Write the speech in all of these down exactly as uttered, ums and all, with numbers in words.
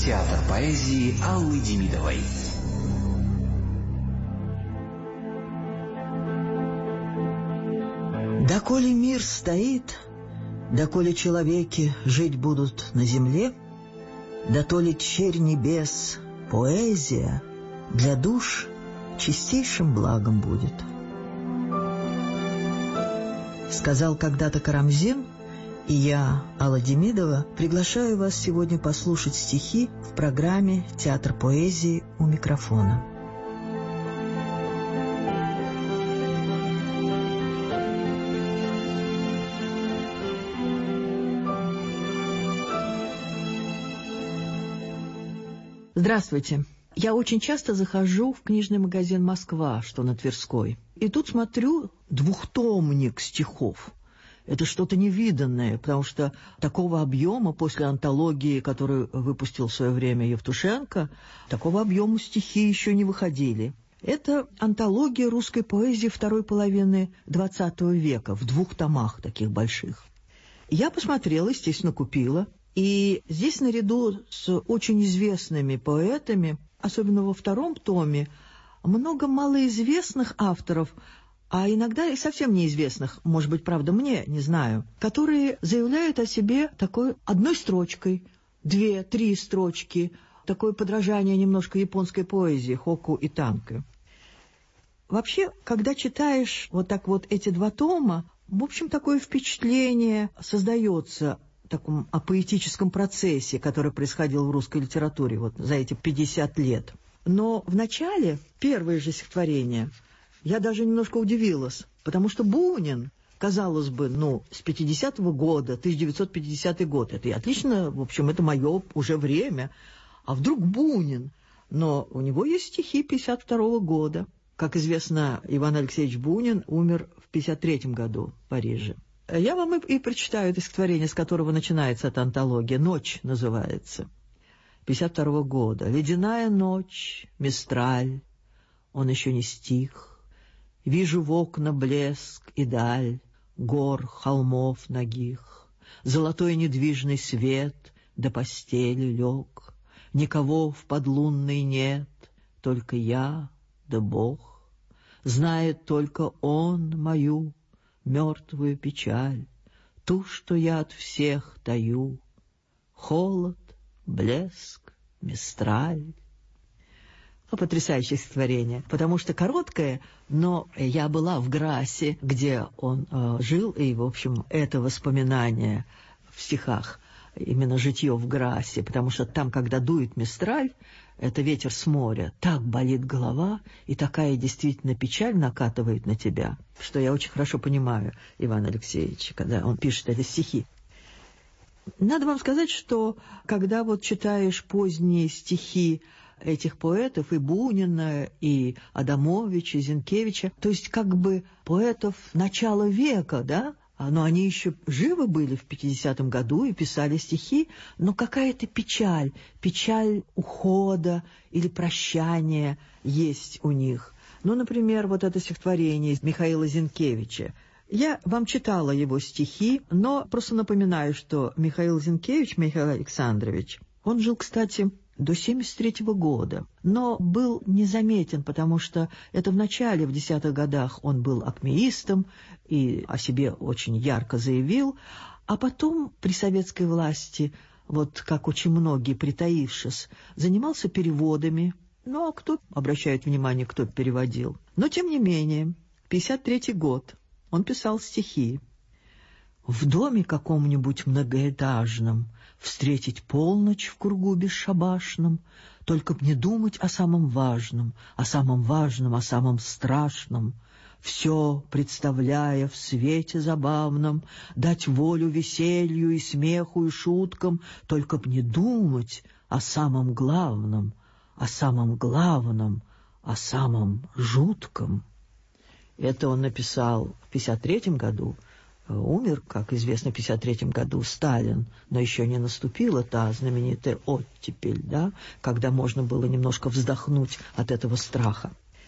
Театр поэзии Аллы Демидовой. Доколе мир стоит, доколе человеки жить будут на земле, дотоле черь небес, поэзия для душ чистейшим благом будет. Сказал когда-то Карамзин, и я, Алла Демидова, приглашаю вас сегодня послушать стихи в программе «Театр поэзии» у микрофона. Здравствуйте. Я очень часто захожу в книжный магазин «Москва», что на Тверской. И тут смотрю двухтомник стихов. Это что-то невиданное, потому что такого объема после антологии, которую выпустил в свое время Евтушенко, такого объема стихи еще не выходили. Это антология русской поэзии второй половины двадцатого века, в двух томах таких больших. Я посмотрела, естественно, купила. И здесь наряду с очень известными поэтами, особенно во втором томе, много малоизвестных авторов, а иногда и совсем неизвестных, может быть, правда, мне, не знаю, которые заявляют о себе такой одной строчкой, две, три строчки, такое подражание немножко японской поэзии, хоку и танко. Вообще, когда читаешь вот так вот эти два тома, в общем, такое впечатление создается таком о поэтическом процессе, который происходил в русской литературе вот за эти пятьдесят лет. Но в начале, первое же стихотворение, я даже немножко удивилась, потому что Бунин, казалось бы, ну, с пятидесятого года, тысяча девятьсот пятидесятый год, это и отлично, в общем, это мое уже время, а вдруг Бунин, но у него есть стихи пятьдесят второго года. Как известно, Иван Алексеевич Бунин умер в пятьдесят третьем году в Париже. Я вам и, и прочитаю это стихотворение, с которого начинается эта антология. «Ночь» называется. пятьдесят второго года. «Ледяная ночь, Мистраль, он еще не стих. Вижу в окна блеск и даль гор, холмов нагих. Золотой недвижный свет до постели лег. Никого в подлунной нет, только я да Бог. Знает только он мою мертвую печаль, ту, что я от всех таю. Холод, блеск, Мистраль». Потрясающее стихотворение, потому что короткое, но я была в Грассе, где он э, жил, и, в общем, это воспоминание в стихах, именно житье в Грассе, потому что там, когда дует Мистраль, это ветер с моря, так болит голова, и такая действительно печаль накатывает на тебя, что я очень хорошо понимаю Ивана Алексеевича, когда он пишет эти стихи. Надо вам сказать, что когда вот читаешь поздние стихи этих поэтов, и Бунина, и Адамовича, и Зинкевича, то есть как бы поэтов начала века, да, но они еще живы были в пятидесятом году и писали стихи, но какая-то печаль, печаль ухода или прощания есть у них. Ну, например, вот это стихотворение Михаила Зинкевича. Я вам читала его стихи, но просто напоминаю, что Михаил Зинкевич, Михаил Александрович, он жил, кстати, до семьдесят третьего года, но был незаметен, потому что это в начале, в десятых годах, он был акмеистом и о себе очень ярко заявил, а потом при советской власти, вот как очень многие, притаившись, занимался переводами. Ну, а кто обращает внимание, кто переводил? Но, тем не менее, пятьдесят третий год, он писал стихи. «В доме каком-нибудь многоэтажном встретить полночь в кругу бесшабашном, только б не думать о самом важном, о самом важном, о самом страшном, все представляя в свете забавном, дать волю веселью и смеху и шуткам, только б не думать о самом главном, о самом главном, о самом жутком». Это он написал в пятьдесят третьем году. Умер, как известно, в пятьдесят третьем году Сталин, но еще не наступила та знаменитая оттепель, да, когда можно было немножко вздохнуть от этого страха.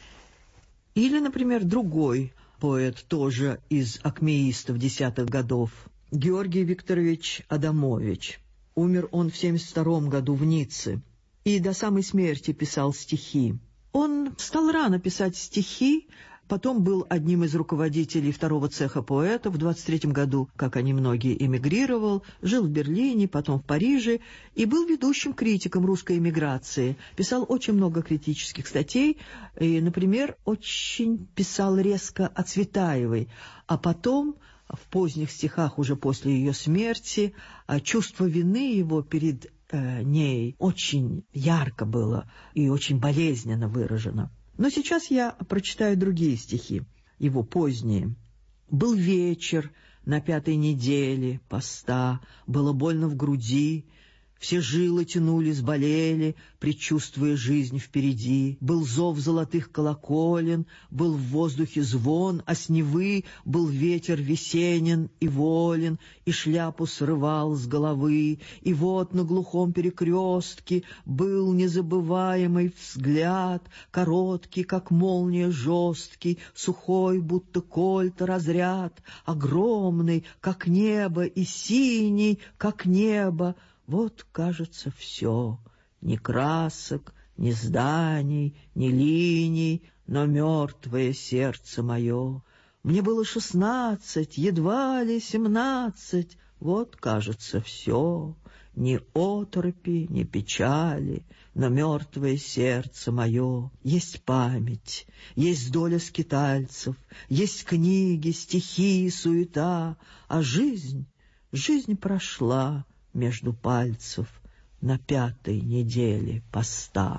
Или, например, другой поэт, тоже из акмеистов десятых годов, Георгий Викторович Адамович. Умер он в семьдесят втором году в Ницце и до самой смерти писал стихи. Он стал рано писать стихи, потом был одним из руководителей второго цеха поэтов. В двадцать третьем году, как они многие, эмигрировал, жил в Берлине, потом в Париже и был ведущим критиком русской эмиграции. Писал очень много критических статей, и, например, очень писал резко о Цветаевой, а потом в поздних стихах, уже после ее смерти, чувство вины его перед э, ней очень ярко было и очень болезненно выражено. Но сейчас я прочитаю другие стихи, его поздние. «Был вечер на пятой неделе поста, было больно в груди, все жилы тянулись, болели, предчувствуя жизнь впереди. Был зов золотых колоколен, был в воздухе звон, а с Невы был ветер весенен и волен, и шляпу срывал с головы. И вот на глухом перекрестке был незабываемый взгляд, короткий, как молния, жесткий, сухой, будто кольта разряд, огромный, как небо, и синий, как небо. Вот, кажется, все, ни красок, ни зданий, ни линий, но мертвое сердце мое. Мне было шестнадцать, едва ли семнадцать, вот, кажется, все, ни оторопи, ни печали, но мертвое сердце мое. Есть память, есть доля скитальцев, есть книги, стихи, суета, а жизнь, жизнь прошла между пальцев на пятой неделе поста.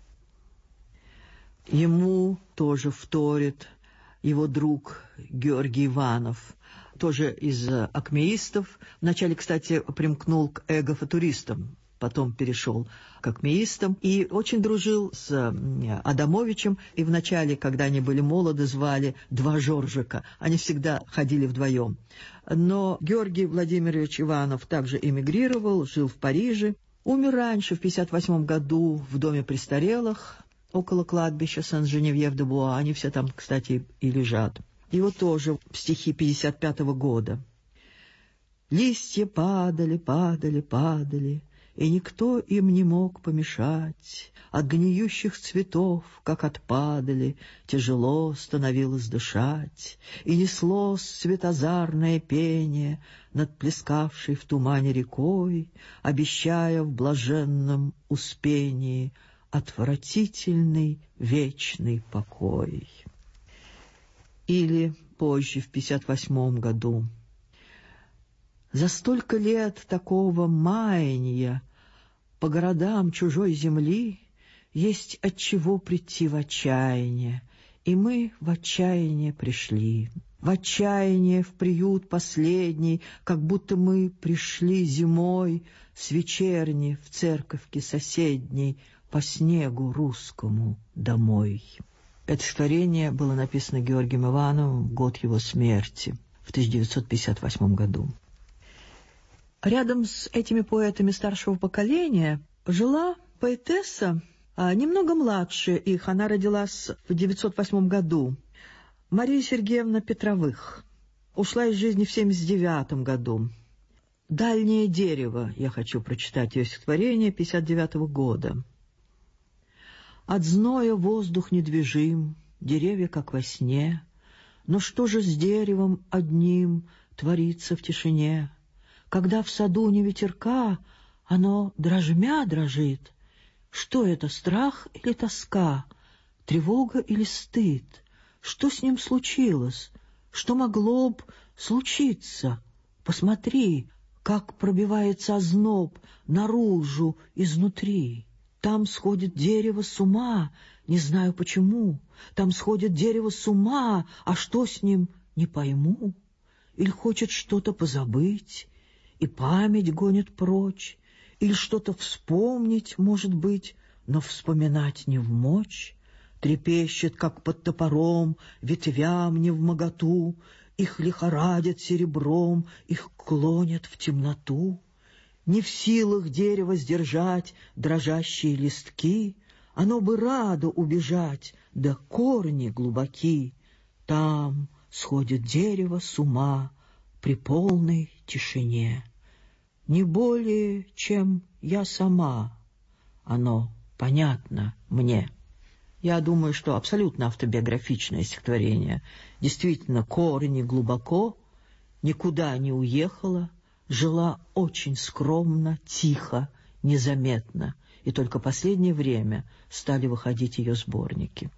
Ему тоже вторит его друг Георгий Иванов, тоже из акмеистов. Вначале, кстати, примкнул к эго-футуристам, потом перешел к акмеистам и очень дружил с Адамовичем. И вначале, когда они были молоды, звали «Два Жоржика». Они всегда ходили вдвоем. Но Георгий Владимирович Иванов также эмигрировал, жил в Париже. Умер раньше, в пятьдесят восьмом году, в доме престарелых, около кладбища Сен-Женевьев-де-Буа. Они все там, кстати, и лежат. Его тоже стихи пятьдесят пятого года. «Листья падали, падали, падали, и никто им не мог помешать. От гниющих цветов, как от падали, тяжело становилось дышать, и неслось светозарное пение над плескавшей в тумане рекой, обещая в блаженном успении отвратительный вечный покой». Или позже, в пятьдесят восьмом году. «За столько лет такого маянья по городам чужой земли есть от чего прийти в отчаяние, и мы в отчаяние пришли. В отчаяние, в приют последний, как будто мы пришли зимой с вечерни в церковке соседней по снегу русскому домой». Это стихотворение было написано Георгием Ивановым в год его смерти, в тысяча девятьсот пятьдесят восьмом году. Рядом с этими поэтами старшего поколения жила поэтесса, а, немного младше их, она родилась в девятьсот восьмом году, Мария Сергеевна Петровых. Ушла из жизни в семьдесят девятом году. «Дальнее дерево», я хочу прочитать ее стихотворение пятьдесят девятого года. «От зноя воздух недвижим, деревья как во сне, но что же с деревом одним творится в тишине? Когда в саду не ветерка, оно дрожмя дрожит. Что это, страх или тоска, тревога или стыд? Что с ним случилось? Что могло б случиться? Посмотри, как пробивается озноб наружу, изнутри. Там сходит дерево с ума, не знаю почему. Там сходит дерево с ума, а что с ним, не пойму. Или хочет что-то позабыть, и память гонит прочь, или что-то вспомнить, может быть, но вспоминать не вмочь. Трепещет, как под топором, ветвям невмоготу, их лихорадят серебром, их клонят в темноту. Не в силах дерево сдержать дрожащие листки, оно бы радо убежать, да корни глубоки. Там сходит дерево с ума при полной тишине. не более, чем я сама. Оно понятно мне. Я думаю, что абсолютно автобиографичное стихотворение. Действительно, корни глубоко, никуда не уехала, жила очень скромно, тихо, незаметно, и только последнее время стали выходить ее сборники.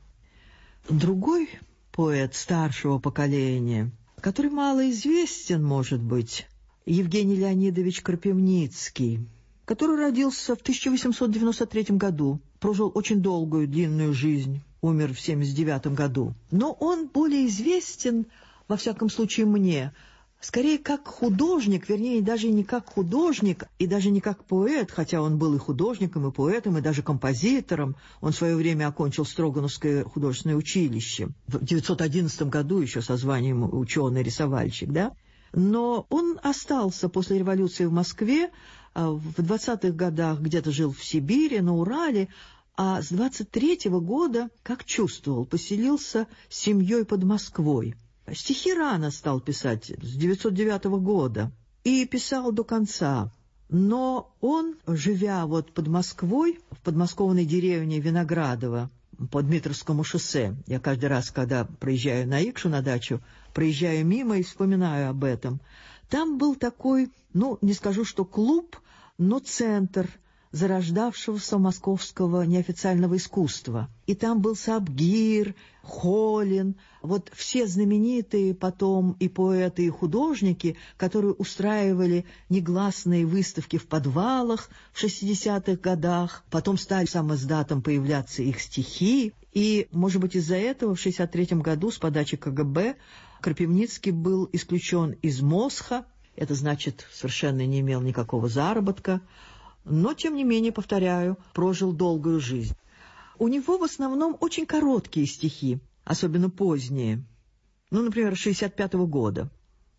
Другой поэт старшего поколения, который мало известен, может быть, Евгений Леонидович Крапивницкий, который родился в тысяча восемьсот девяносто третьем году, прожил очень долгую, длинную жизнь, умер в семьдесят девятом году. Но он более известен, во всяком случае мне, скорее как художник, вернее, даже не как художник, и даже не как поэт, хотя он был и художником, и поэтом, и даже композитором. Он в свое время окончил Строгановское художественное училище. В девятьсот одиннадцатом году еще со званием ученый-рисовальщик, да? Но он остался после революции в Москве, в двадцатых годах где-то жил в Сибири, на Урале, а с двадцать третьего года, как чувствовал, поселился с семьей под Москвой. Стихи рано стал писать, с девятьсот девятого года, и писал до конца. Но он, живя вот под Москвой, в подмосковной деревне Виноградово, по Дмитровскому шоссе, я каждый раз, когда проезжаю на Икшу на дачу, проезжаю мимо и вспоминаю об этом, там был такой, ну, не скажу, что клуб, но центр зарождавшегося московского неофициального искусства. И там был Сабгир, Холин, вот все знаменитые потом и поэты, и художники, которые устраивали негласные выставки в подвалах в шестидесятых годах, потом стали самоиздатом появляться их стихи. И, может быть, из-за этого в шестьдесят третьем году с подачи ка гэ бэ Крапивницкий был исключен из Мосха, это значит, совершенно не имел никакого заработка, но, тем не менее, повторяю, прожил долгую жизнь. У него в основном очень короткие стихи, особенно поздние. Ну, например, шестьдесят пятого года.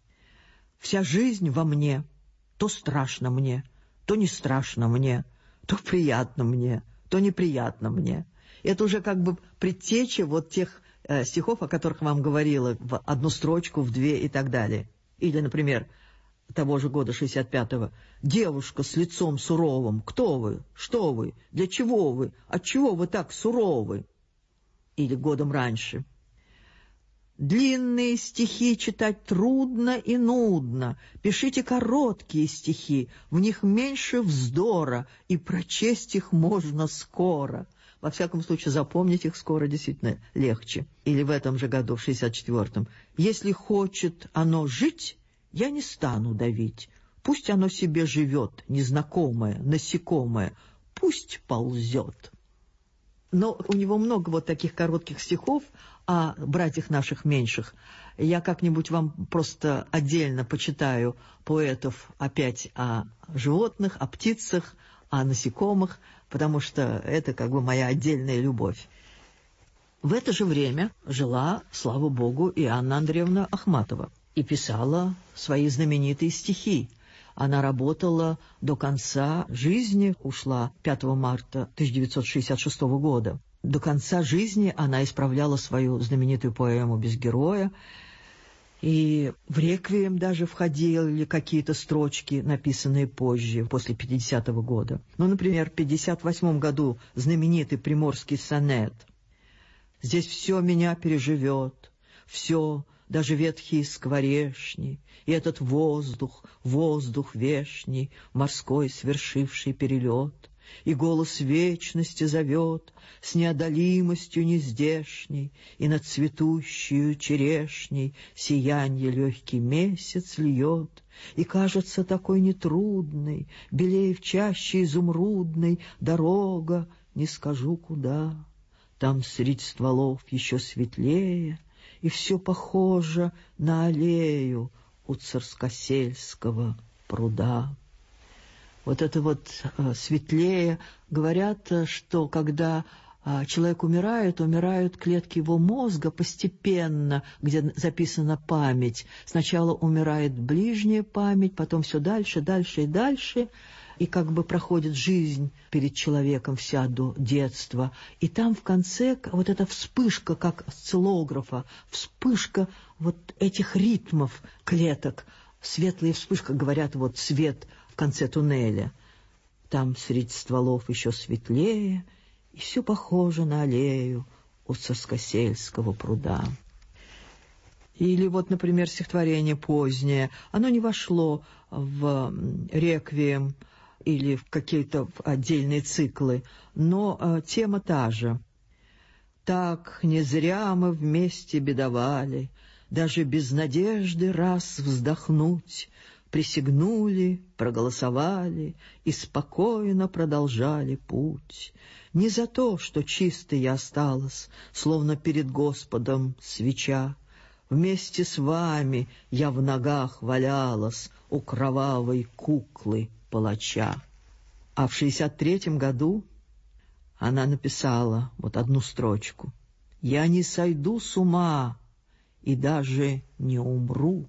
«Вся жизнь во мне, то страшно мне, то не страшно мне, то приятно мне, то неприятно мне». Это уже как бы предтеча вот тех э, стихов, о которых вам говорила, в одну строчку, в две и так далее. Или, например, того же года шестьдесят пятого. «Девушка с лицом суровым, кто вы? Что вы? Для чего вы? Отчего вы так суровы?» Или годом раньше. «Длинные стихи читать трудно и нудно. Пишите короткие стихи, в них меньше вздора, и прочесть их можно скоро». Во всяком случае, запомнить их скоро действительно легче. Или в этом же году, в шестьдесят четвёртом. «Если хочет оно жить, я не стану давить. Пусть оно себе живет, незнакомое, насекомое. Пусть ползет». Но у него много вот таких коротких стихов о братьях наших меньших. Я как-нибудь вам просто отдельно почитаю поэтов опять о животных, о птицах, о насекомых, потому что это как бы моя отдельная любовь. В это же время жила, слава богу, и Анна Андреевна Ахматова и писала свои знаменитые стихи. Она работала до конца жизни, ушла пятого марта тысяча девятьсот шестьдесят шестого года. До конца жизни она исправляла свою знаменитую поэму «Без героя», и в «Реквием» даже входили какие-то строчки, написанные позже, после пятидесятого года. Ну, например, в пятьдесят восьмом году знаменитый приморский сонет. «Здесь все меня переживет, все, даже ветхие скворечни, и этот воздух, воздух вешний, морской свершивший перелет, и голос вечности зовет с неодолимостью нездешней, и над цветущую черешней сиянье легкий месяц льет, и кажется такой нетрудной, белее в чаще изумрудной дорога, не скажу куда, там средь стволов еще светлее, и все похоже на аллею у Царскосельского пруда». Вот это вот э, светлее. Говорят, что когда э, человек умирает, умирают клетки его мозга постепенно, где записана память. Сначала умирает ближняя память, потом все дальше, дальше и дальше. И как бы проходит жизнь перед человеком вся до детства. И там в конце вот эта вспышка, как осциллографа, вспышка вот этих ритмов клеток. Светлая вспышка, говорят, вот свет в конце туннеля. Там среди стволов еще светлее, и все похоже на аллею у Царскосельского пруда. Или вот, например, стихотворение позднее. Оно не вошло в реквием или в какие-то отдельные циклы, но э, тема та же. Так не зря мы вместе бедовали, даже без надежды раз вздохнуть, присягнули, проголосовали и спокойно продолжали путь. Не за то, что чистой я осталась, словно перед Господом свеча. Вместе с вами я в ногах валялась у кровавой куклы палача. А в шестьдесят третьем году она написала вот одну строчку. «Я не сойду с ума и даже не умру».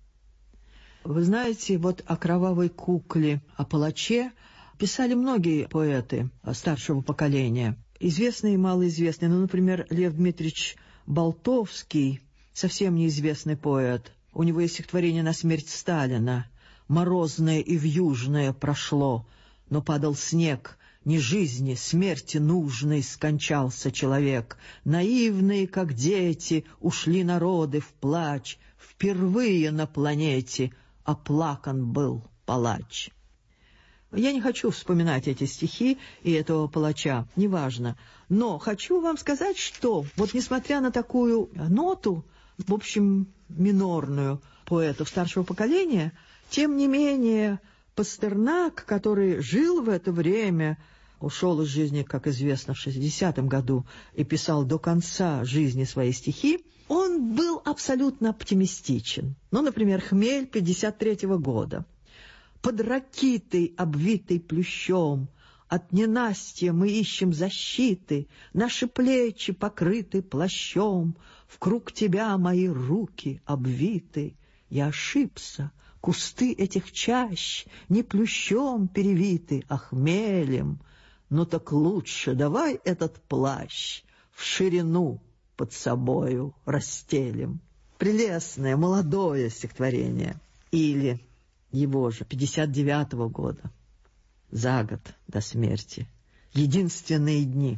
Вы знаете, вот о кровавой кукле, о палаче писали многие поэты старшего поколения, известные и малоизвестные. Ну, например, Лев Дмитриевич Болтовский, совсем неизвестный поэт. У него есть стихотворение на смерть Сталина. «Морозное и вьюжное прошло, но падал снег, не жизни, смерти нужной скончался человек. Наивные, как дети, ушли народы в плач. Впервые на планете оплакан был палач». Я не хочу вспоминать эти стихи и этого палача, неважно. Но хочу вам сказать, что вот несмотря на такую ноту, в общем, минорную поэтов старшего поколения, тем не менее Пастернак, который жил в это время, ушел из жизни, как известно, в шестидесятом году и писал до конца жизни свои стихи, он был абсолютно оптимистичен. Ну, например, «Хмель» пятьдесят третьего года. «Под ракитой, обвитой плющом, от ненастья мы ищем защиты, наши плечи покрыты плащом, вкруг тебя мои руки обвиты. Я ошибся, кусты этих чащ не плющом перевиты, а хмелем. Ну так лучше давай этот плащ в ширину под собою расстелим». Прелестное, молодое стихотворение. Или его же, пятьдесят девятого года, за год до смерти. «Единственные дни.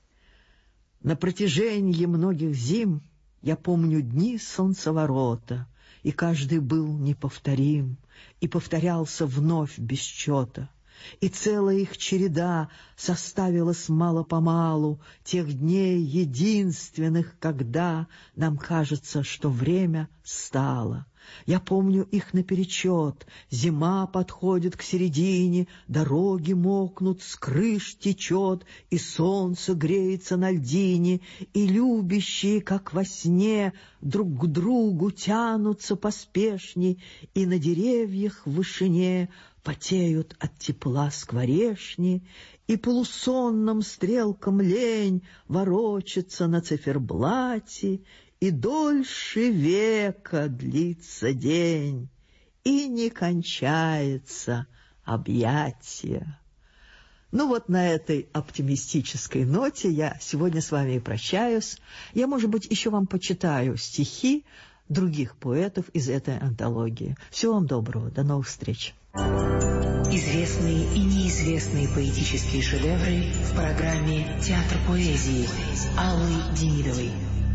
На протяжении многих зим я помню дни солнцеворота, и каждый был неповторим, и повторялся вновь без счета. И целая их череда составилась мало-помалу тех дней единственных, когда нам кажется, что время стало. Я помню их наперечет. Зима подходит к середине, дороги мокнут, с крыш течет, и солнце греется на льдине, и любящие, как во сне, друг к другу тянутся поспешней, и на деревьях в вышине потеют от тепла скворечни, и полусонным стрелкам лень ворочается на циферблате, и дольше века длится день, и не кончается объятие. Ну вот на этой оптимистической ноте я сегодня с вами и прощаюсь. Я, может быть, еще вам почитаю стихи других поэтов из этой антологии. Всего вам доброго, до новых встреч. Известные и неизвестные поэтические шедевры в программе «Театр поэзии» Аллы Демидовой.